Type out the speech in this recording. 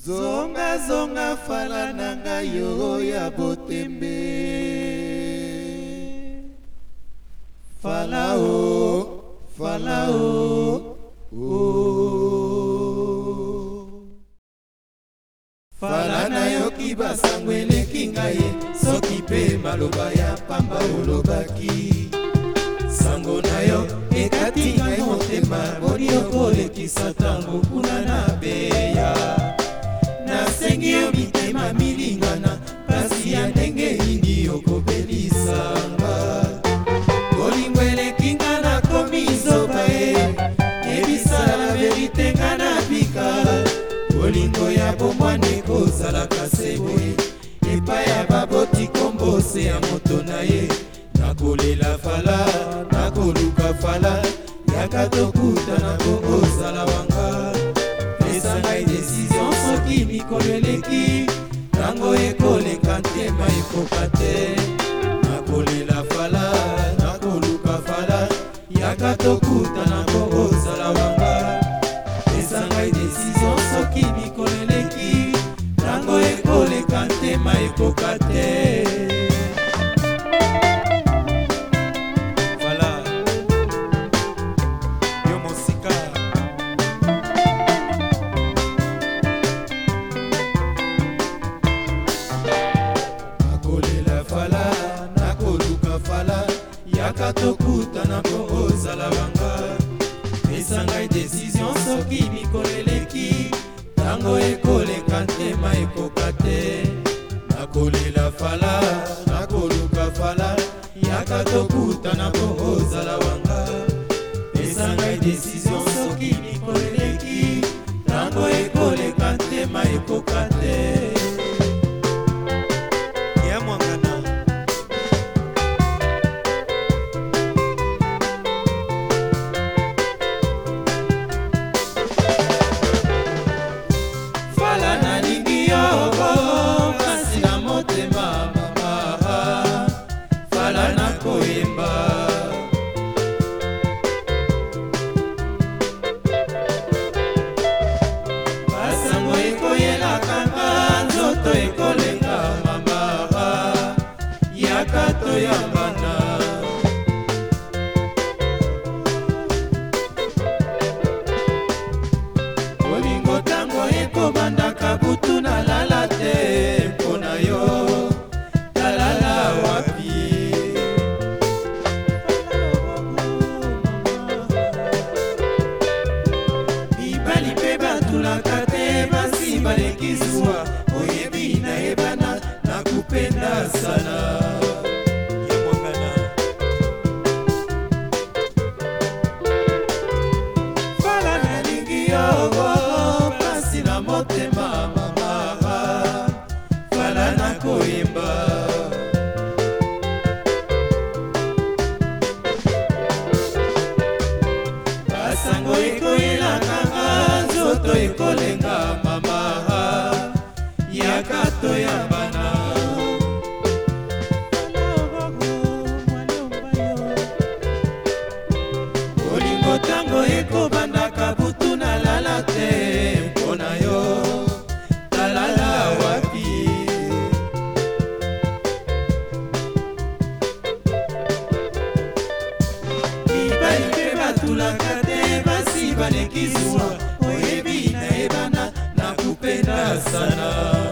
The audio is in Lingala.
Zonga zonga fala nanga yo ya botembe. Fala o, fala o, oh. Fala na yo kibasango eleki ngai soki pe maloba ya pamba olobaki. Sango na yo ekati ngai motema boni okolekisa tango kuna na beya. Nasengi yo mitema milingana kasi ya ndenge nini okobelisanga. Bolingo eleki nga nakomi zoba e ebisa la verite nga na bika. Bolingo ya bomwane kozalaka se boye epai ya baboti kombose ya moto na ye. Nakolela fala, nakoluka fala, yaka tokutana kozala wanga. Pesa ngai desizio soki mikolo eleki, tango ekoleka ntema ekoka te. Nakolela fala, nakoluka fala, yaka tokutana kozala wanga. Pesa ngai desizio soki mikolo eleki, tango ekoleka ntema ekoka te. Yaka tokutana kozala wanga. Pesa ngai desizio soki mikolo eleki, tango ekoleka ntema ekoka te. Nakolela fala, nakoluka fala, yaka tokutana kozala wanga. Pesa ngai desizio soki mikolo eleki, tango ekoleka ntema ekoka te. Bolingo tango ekobandaka butu na lala te mpona yo. Talala wapi? Mibali mpe batulaka te basi baleki zuwa. Oyebi nayebana nakupenda sana. Motema mama fala na koyemba. Basango ekoyelaka nga nzoto ekolenga mama yaka toyambana. Bolingo tango ekobandaka butu na lala te mpona yo. Talala wapi? Mibali mpe batulaka te basi baleki zuwa. Oyebi nayebana nakupenda sana.